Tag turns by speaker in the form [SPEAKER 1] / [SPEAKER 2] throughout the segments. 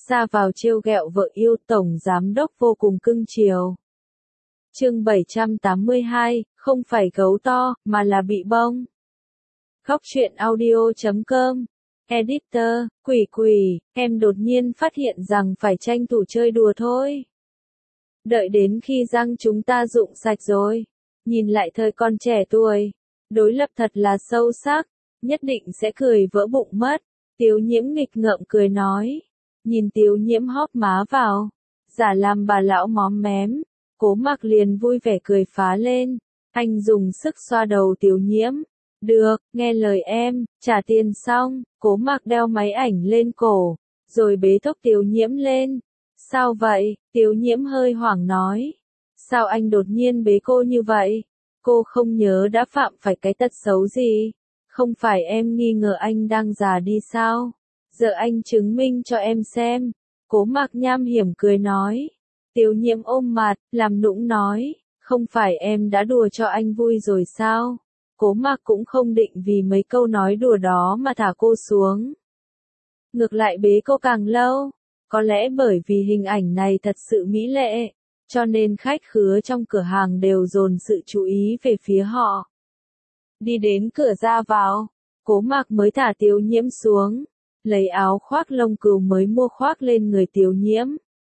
[SPEAKER 1] ra vào trêu ghẹo vợ yêu, tổng giám đốc vô cùng cưng chiều. Chương 782, không phải gấu to, mà là bị bông. Khóc chuyện audio.com. Editor, quỷ, em đột nhiên phát hiện rằng phải tranh thủ chơi đùa thôi. Đợi đến khi răng chúng ta rụng sạch rồi, nhìn lại thời con trẻ tuổi, đối lập thật là sâu sắc, nhất định sẽ cười vỡ bụng mất. Tiếu Nhiễm nghịch ngợm cười nói, nhìn Tiếu Nhiễm hóp má vào, giả làm bà lão móm mém, Cố Mặc liền vui vẻ cười phá lên, anh dùng sức xoa đầu Tiếu Nhiễm. Được, nghe lời em, trả tiền xong, Cố Mặc đeo máy ảnh lên cổ, rồi bế thốc Tiếu Nhiễm lên. Sao vậy? Tiếu Nhiễm hơi hoảng nói. Sao anh đột nhiên bế cô như vậy? Cô không nhớ đã phạm phải cái tật xấu gì? Không phải em nghi ngờ anh đang già đi sao? Giờ anh chứng minh cho em xem. Cố Mặc nham hiểm cười nói. Tiếu Nhiễm ôm mặt, làm nũng nói. Không phải em đã đùa cho anh vui rồi sao? Cố Mặc cũng không định vì mấy câu nói đùa đó mà thả cô xuống. Ngược lại bế cô càng lâu. Có lẽ bởi vì hình ảnh này thật sự mỹ lệ, cho nên khách khứa trong cửa hàng đều dồn sự chú ý về phía họ. Đi đến cửa ra vào, Cố Mặc mới thả Tiếu Nhiễm xuống, lấy áo khoác lông cừu mới mua khoác lên người Tiếu Nhiễm.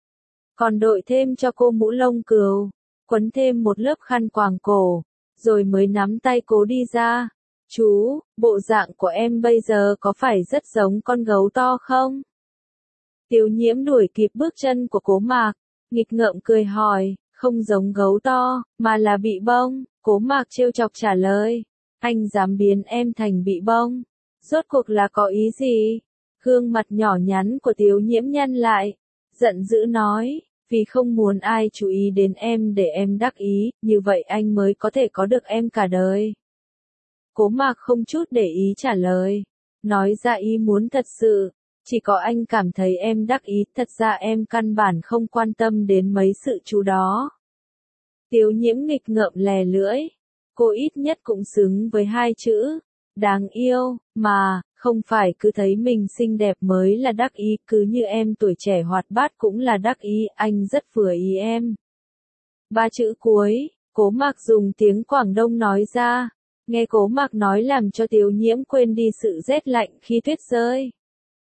[SPEAKER 1] Còn đội thêm cho cô mũ lông cừu, quấn thêm một lớp khăn quàng cổ, rồi mới nắm tay cô đi ra. Chú, bộ dạng của em bây giờ có phải rất giống con gấu to không? Tiếu Nhiễm đuổi kịp bước chân của Cố Mặc, nghịch ngợm cười hỏi, không giống gấu to, mà là bị bông. Cố Mặc trêu chọc trả lời, anh dám biến em thành bị bông, rốt cuộc là có ý gì? Gương mặt nhỏ nhắn của Tiếu Nhiễm nhăn lại, giận dữ nói, vì không muốn ai chú ý đến em để em đắc ý, như vậy anh mới có thể có được em cả đời. Cố Mặc không chút để ý trả lời, nói ra ý muốn thật sự. Chỉ có anh cảm thấy em đắc ý, thật ra em căn bản không quan tâm đến mấy sự chú đó. Tiếu Nhiễm nghịch ngợm lè lưỡi, cô ít nhất cũng xứng với hai chữ, đáng yêu, mà, không phải cứ thấy mình xinh đẹp mới là đắc ý, cứ như em tuổi trẻ hoạt bát cũng là đắc ý, anh rất vừa ý em. Ba chữ cuối, Cố Mặc dùng tiếng Quảng Đông nói ra, nghe Cố Mặc nói làm cho Tiếu Nhiễm quên đi sự rét lạnh khi tuyết rơi.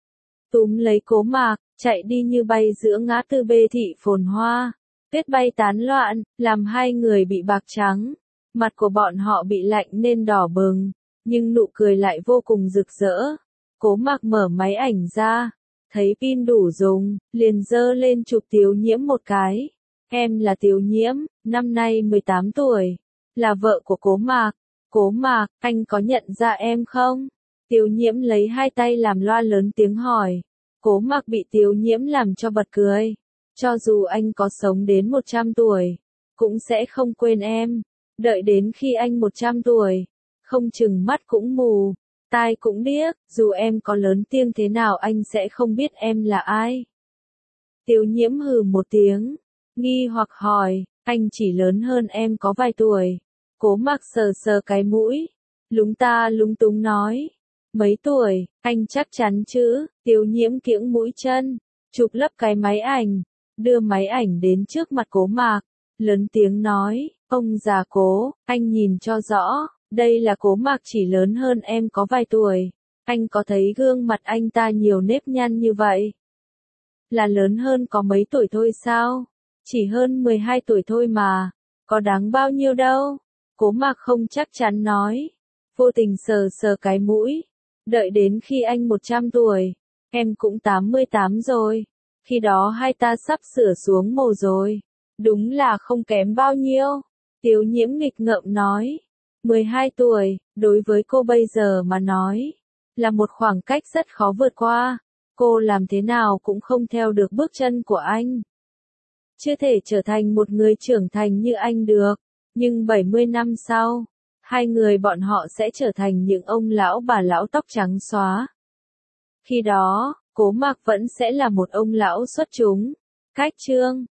[SPEAKER 1] Túm lấy Cố Mặc, chạy đi như bay giữa ngã tư Bê Thị phồn hoa. Tuyết bay tán loạn, làm hai người bị bạc trắng. Mặt của bọn họ bị lạnh nên đỏ bừng, nhưng nụ cười lại vô cùng rực rỡ. Cố Mặc mở máy ảnh ra, thấy pin đủ dùng, liền giơ lên chụp Tiếu Nhiễm một cái. Em là Tiếu Nhiễm, năm nay 18 tuổi, là vợ của Cố Mặc. Cố Mặc, anh có nhận ra em không? Tiếu Nhiễm lấy hai tay làm loa lớn tiếng hỏi. Cố Mặc bị Tiếu Nhiễm làm cho bật cười. Cho dù anh có sống đến 100 tuổi, cũng sẽ không quên em. Đợi đến khi anh 100 tuổi, không chừng mắt cũng mù, tai cũng điếc, dù em có lớn tiếng thế nào anh sẽ không biết em là ai. Tiếu Nhiễm hừ một tiếng, nghi hoặc hỏi, anh chỉ lớn hơn em có vài tuổi. Cố Mặc sờ sờ cái mũi, lúng túng nói. Mấy tuổi, anh chắc chắn chứ? Tiếu Nhiễm kiễng mũi chân, chụp lấp cái máy ảnh, đưa máy ảnh đến trước mặt Cố Mặc, lớn tiếng nói, ông già Cố, anh nhìn cho rõ, đây là Cố Mặc chỉ lớn hơn em có vài tuổi, anh có thấy gương mặt anh ta nhiều nếp nhăn như vậy? Là lớn hơn có mấy tuổi thôi sao? Chỉ hơn 12 tuổi thôi mà, có đáng bao nhiêu đâu? Cố Mặc không chắc chắn nói, vô tình sờ sờ cái mũi. Đợi đến khi anh 100 tuổi, em cũng 88 rồi, khi đó hai ta sắp sửa xuống mồ rồi, đúng là không kém bao nhiêu. Tiếu Nhiễm nghịch ngợm nói, 12 tuổi, đối với cô bây giờ mà nói, là một khoảng cách rất khó vượt qua, cô làm thế nào cũng không theo được bước chân của anh. Chưa thể trở thành một người trưởng thành như anh được, nhưng 70 năm sau, hai người bọn họ sẽ trở thành những ông lão bà lão tóc trắng xóa. Khi đó, Cố Mặc vẫn sẽ là một ông lão xuất chúng. Cách chương